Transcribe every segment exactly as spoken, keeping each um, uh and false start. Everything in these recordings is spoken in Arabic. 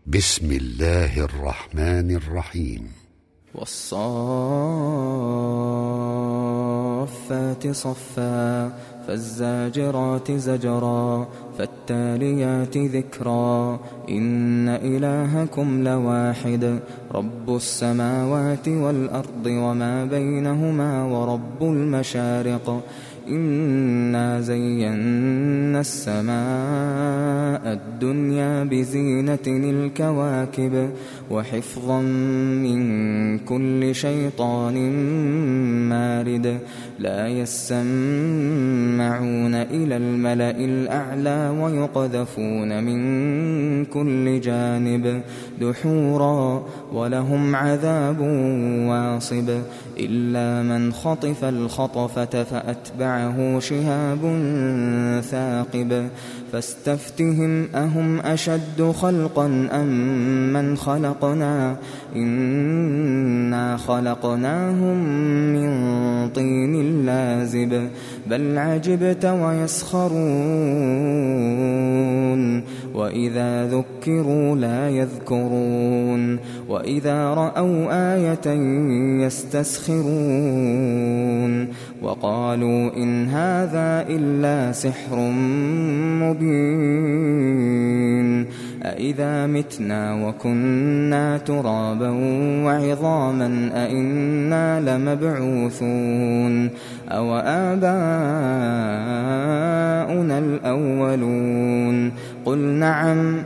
بسم الله الرحمن الرحيم. والصافات صفا فالزاجرات زجرا فالتاليات ذكرا إن إلهكم لواحد رب السماوات والأرض وما بينهما ورب المشارق إنا زينا السماء الدنيا بزينة الكواكب وحفظا من كل شيطان مارد لا يسمعون إلى الملأ الأعلى ويقذفون من كل جانب دحورا ولهم عذاب واصب إلا من خطف الخطفة فأتبعه شهاب ثاقب فاستفتهم أهم أشد خلقا أم من خلقنا إنا خلقناهم من طين لازب بل عجبت ويسخرون وإذا ذكروا لا يذكرون وإذا رأوا آية يستسخرون وقالوا إن هذا إلا سحر مبين أإذا متنا وكنا ترابا وعظاما أإنا لمبعوثون أو آباؤنا الأولون قل نعم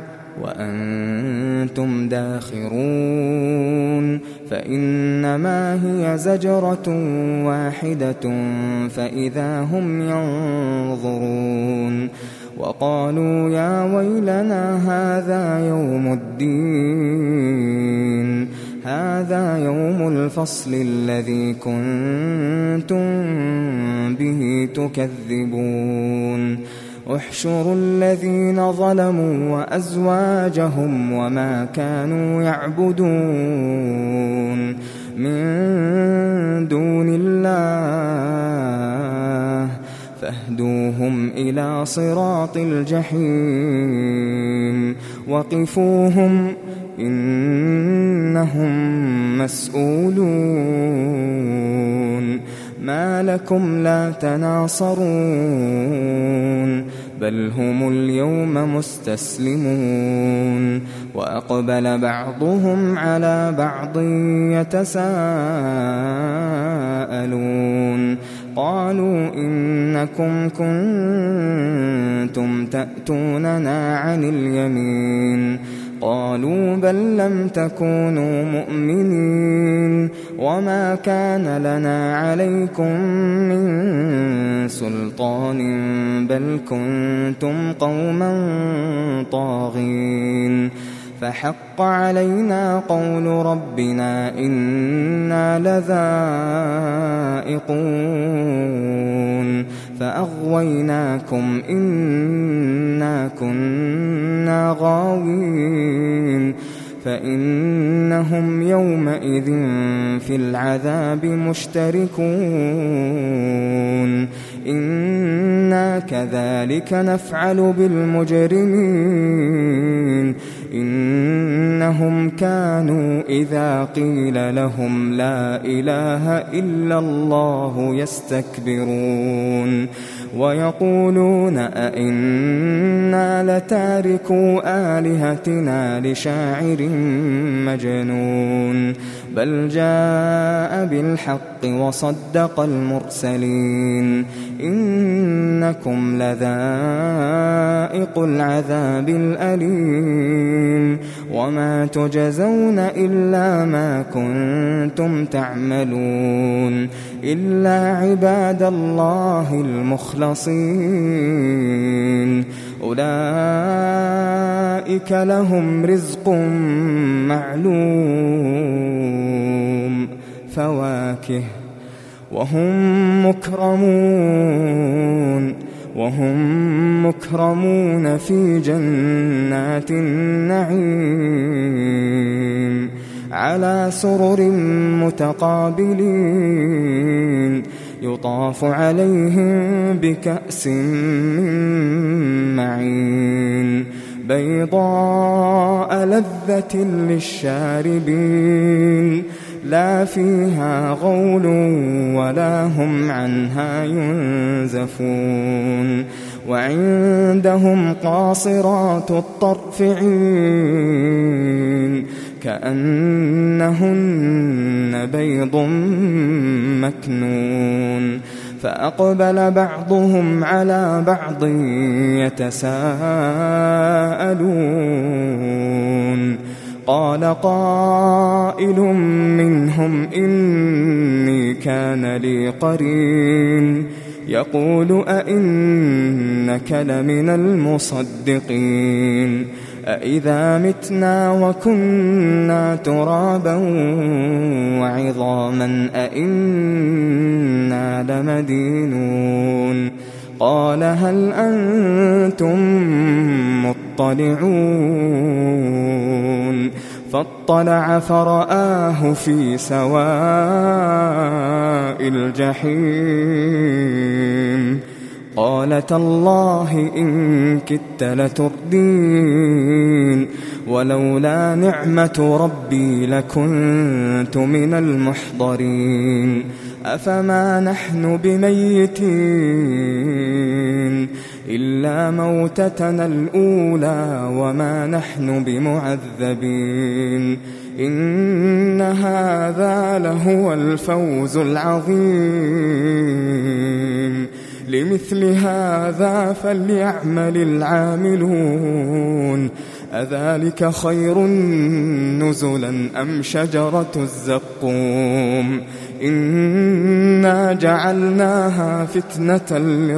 وأنتم داخرون فإنما هي زجرة واحدة فإذا هم ينظرون وقالوا يا ويلنا هذا يوم الدين هذا يوم الفصل الذي كنتم به تكذبون احشروا الذين ظلموا وأزواجهم وما كانوا يعبدون من دون الله فاهدوهم إلى صراط الجحيم وقفوهم إنهم مسؤولون ما لكم لا تناصرون بل هم اليوم مستسلمون وأقبل بعضهم على بعض يتساءلون قالوا إنكم كنتم تأتوننا عن اليمين قالوا بل لم تكونوا مؤمنين وما كان لنا عليكم من سلطان بل كنتم قوما طاغين فحق علينا قول ربنا إنا لذائقون فأغويناكم إنا كنا غاوين فإنهم يومئذ في العذاب مشتركون إنا كذلك نفعل بالمجرمين إنهم كانوا إذا قيل لهم لا إله إلا الله يستكبرون ويقولون أئنا لتاركو آلهتنا لشاعر مجنون بل جاء بالحق وصدق المرسلين إنكم لذائق العذاب الأليم وما تجزون إلا ما كنتم تعملون إلا عباد الله المخلصين أولئك لهم رزق معلوم فواكه وهم مكرمون وهم مكرمون في جنات النعيم على سرر متقابلين يطاف عليهم بكأس من معين بيضاء لذة للشاربين لا فيها غول ولا هم عنها ينزفون وعندهم قاصرات الطرف عين كأنهن بيض مكنون فأقبل بعضهم على بعض يتساءلون قال قائل منهم إني كان لي قرين يقول أئنك لمن المصدقين أإذا متنا وكنا ترابا وعظاما أئنا لمدينون قال هل أنتم مطلعون فاطلع فرآه في سواء الجحيم قال تالله إن كدت لتردين ولولا نعمة ربي لكنت من المحضرين أفما نحن بميتين إلا موتتنا الأولى وما نحن بمعذبين إن هذا لهو الفوز العظيم لمثل هذا فليعمل العاملون أذلك خير نزلا أم شجرة الزقوم إنا جعلناها فتنة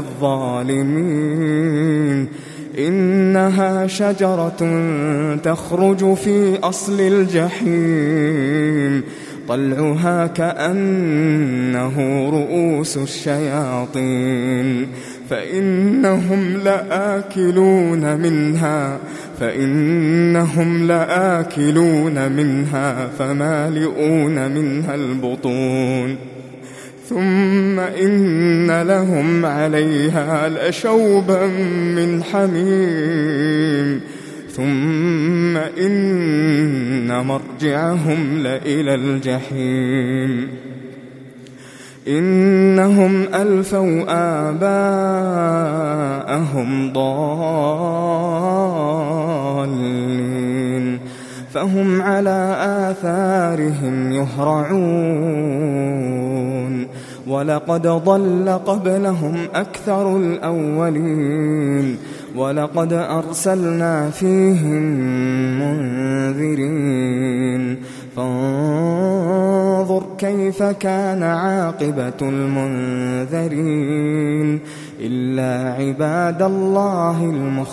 للظالمين إنها شجرة تخرج في أصل الجحيم طلعها كأنه رؤوس الشياطين فإنهم لآكلون منها فإنهم لآكلون منها فمالئون منها البطون ثم إن لهم عليها لشوبا من حميم ثم إن مرجعهم لإلى الجحيم إنهم ألفوا آباءهم ضالين فهم على آثارهم يهرعون ولقد ضل قبلهم أكثر الأولين ولقد أرسلنا فيهم منذرين فانظر كيف كان عاقبة المنذرين إلا عباد الله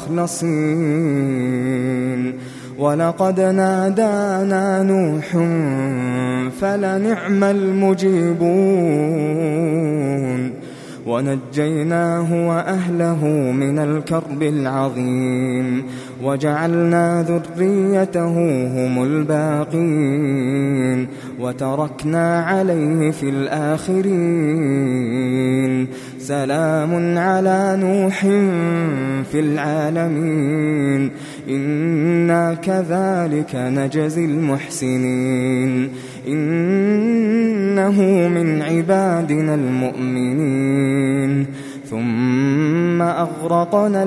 المخلصين ولقد نادانا نوح فلنعم المجيبون ونجيناه وأهله من الكرب العظيم وجعلنا ذريته هم الباقين وتركنا عليه في الآخرين سلام على نوح في العالمين إنا كذلك نجزي المحسنين إنه من عبادنا المؤمنين ثم أغرقنا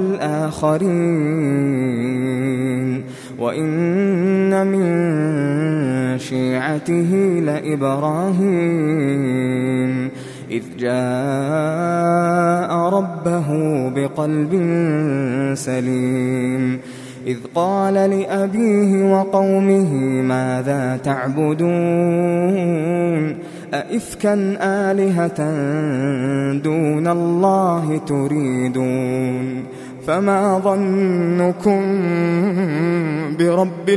الآخرين وإن من شيعته لإبراهيم إذ جاء ربه بقلب سليم إذ قال لأبيه وقومه ماذا تعبدون أئفكا آلهة دون الله تريدون فما ظنكم برب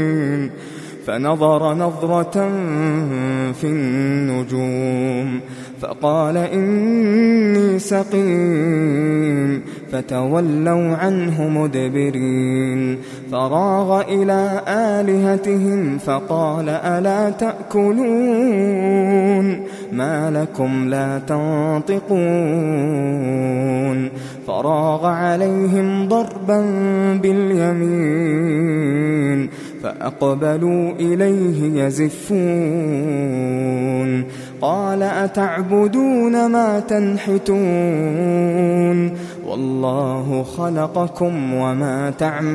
العالمين فنظر نظرة في النجوم فقال إني سقيم فتولوا عنه مدبرين فراغ إلى آلهتهم فقال ألا تأكلون ما لكم لا تنطقون فراغ عليهم ضربا باليمين فأقبلوا إليه يزفون قال أتعبدون ما تنحتون والله خلقكم وما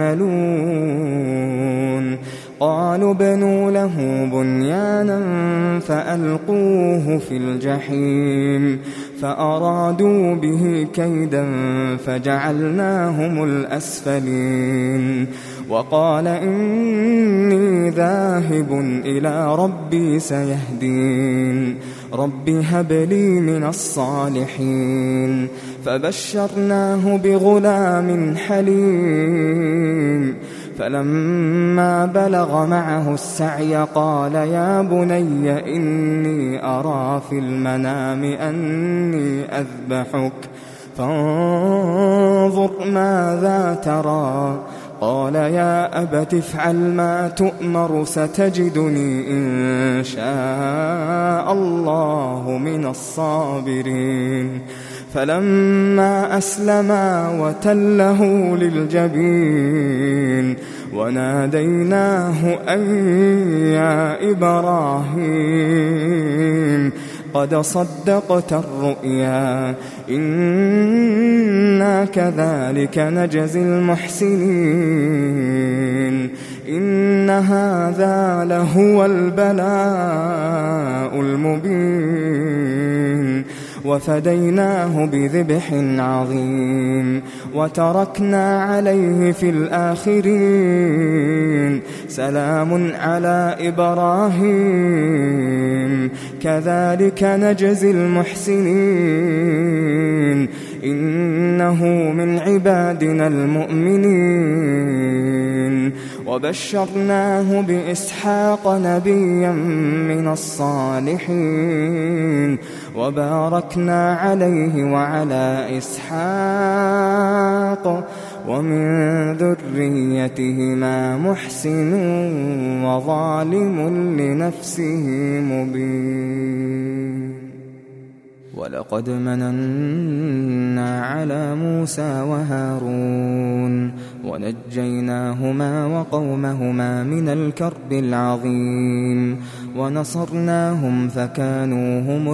تعملون قالوا ابنوا له بنيانا فألقوه في الجحيم فأرادوا به كيدا فجعلناهم الأسفلين وقال إني ذاهب إلى ربي سيهدين رب هب لي من الصالحين فبشرناه بغلام حليم فلما بلغ معه السعي قال يا بني إني أرى في المنام أني أذبحك فانظر ماذا ترى قال يا أبت افعل ما تؤمر ستجدني إن شاء الله من الصابرين فلما أسلما وتله للجبين وناديناه أن يا إبراهيم قد صدقت الرؤيا إنا كذلك نجزي المحسنين إن هذا لهو البلاء المبين وفديناه بذبح عظيم وتركنا عليه في الآخرين سلام على إبراهيم كذلك نجزي المحسنين إنه من عبادنا المؤمنين وبشرناه بإسحاق نبيا من الصالحين وباركنا عليه وعلى إسحاق ومن ذريتهما محسن وظالم لنفسه مبين ولقد مننا على موسى وهارون ونجيناهما وقومهما من الكرب العظيم ونصرناهم فكانوا هم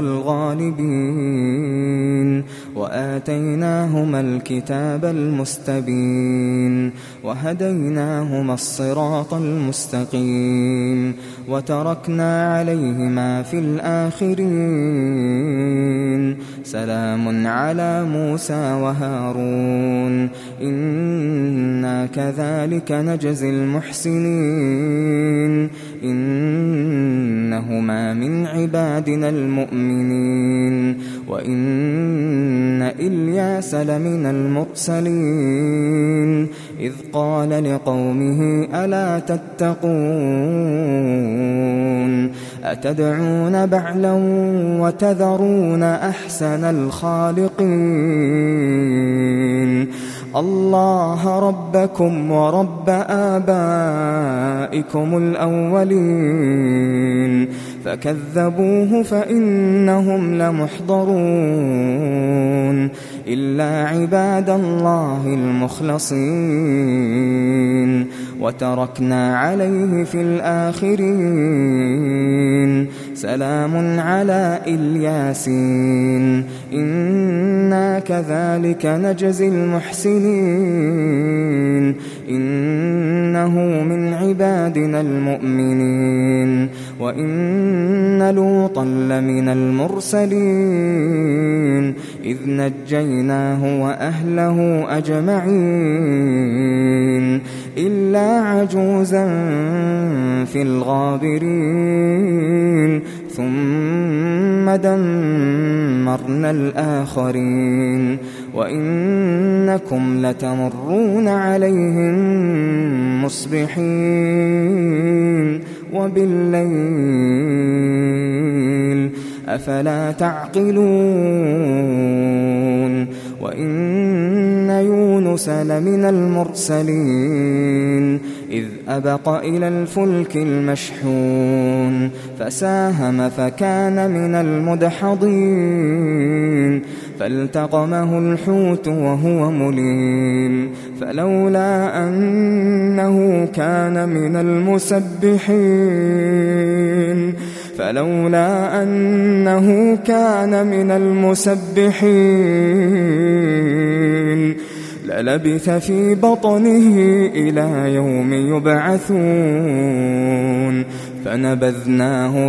الغالبين وآتيناهما الكتاب المستبين وهديناهما الصراط المستقيم وتركنا عليهما في الآخرين سلام على موسى وهارون إنا كذلك نجزي المحسنين إنهما من عبادنا المؤمنين وإن إلياس لمن المرسلين إذ قال لقومه ألا تتقون أتدعون بعلا وتذرون أحسن الخالقين الله ربكم ورب آبائكم الأولين فكذبوه فإنهم لمحضرون إلا عباد الله المخلصين وتركنا عليه في الآخرين سلام على الياسين إنا كذلك نجزي المحسنين إنه من عبادنا المؤمنين وإن لوطا لمن المرسلين إذ نجيناه وأهله أجمعين إلا عجوزا في الغابرين ثم دمرنا الآخرين وإنكم لتمرون عليهم مصبحين وبالليل أفلا تعقلون وإن يونس لمن المرسلين إذ أبق إلى الفلك المشحون فساهم فكان من المدحضين فالتقمه الحوت وهو مليم فلولا أنه كان من المسبحين فلولا أنه كان من المسبحين للبث في بطنه إلى يوم يبعثون فنبذناه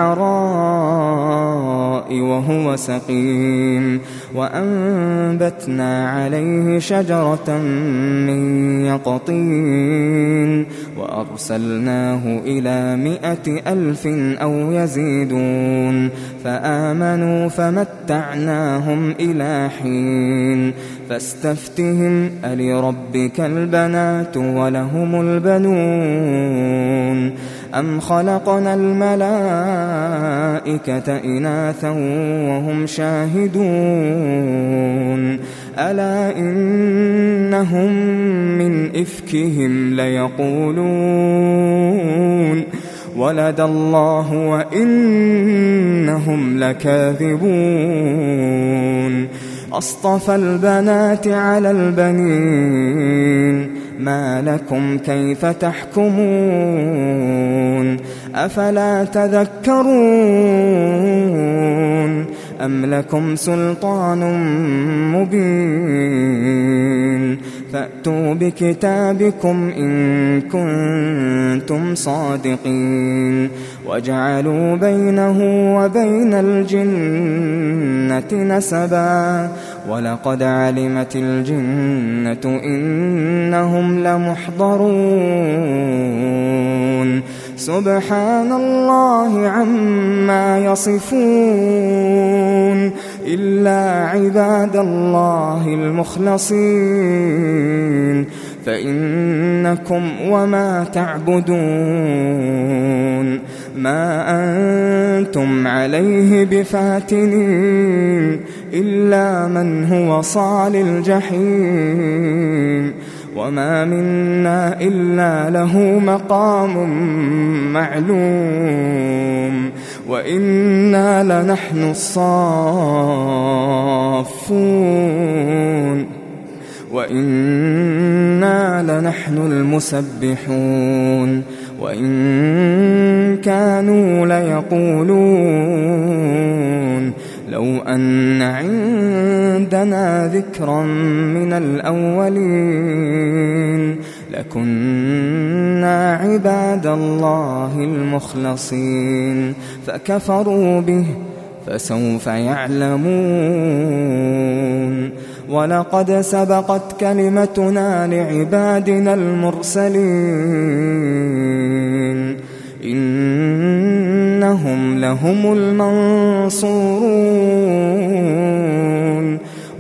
بالعراء وهو سقيم وأنبتنا عليه شجرة من يقطين وأرسلناه إلى مائة ألف أو يزيدون فآمنوا فمتعناهم إلى حين فاستفتهم ألربك البنات ولهم البنون أم خلقنا الملائكة إناثا وهم شاهدون ألا إنهم من إفكهم ليقولون ولد الله وإنهم لكاذبون أصطفى البنات على البنين ما لكم كيف تحكمون أفلا تذكرون أم لكم سلطان مبين فأتوا بكتابكم إن كنتم صادقين وجعلوا بينه وبين الجنة نسبا ولقد علمت الجنة إنهم لمحضرون سبحان الله عما يصفون إلا عباد الله المخلصين فإنكم وما تعبدون ما أنتم عليه بفاتنين إلا من هو صال الجحيم وما منا إلا له مقام معلوم وإنا لنحن الصافون وإنا لنحن المسبحون وإن كانوا ليقولون لو أن عندنا ذكرا من الأولين لكنا عباد الله المخلصين فكفروا به فسوف يعلمون ولقد سبقت كلمتنا لعبادنا المرسلين إنهم لهم المنصورون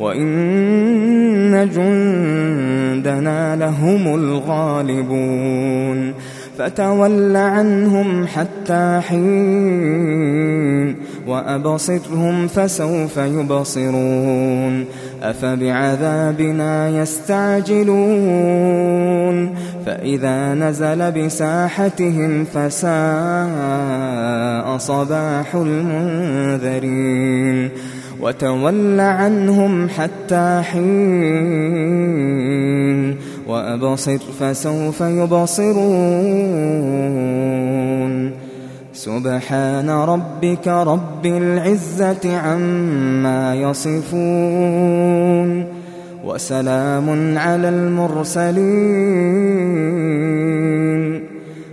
وإن جندنا لهم الغالبون فتول عنهم حتى حين وأبصرهم فسوف يبصرون أفبعذابنا يستعجلون فإذا نزل بساحتهم فساء صباح المنذرين وتول عنهم حتى حين وأبصر فسوف يبصرون سبحان ربك رب العزة عما يصفون وسلام على المرسلين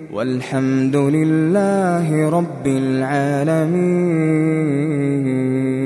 والحمد لله رب العالمين.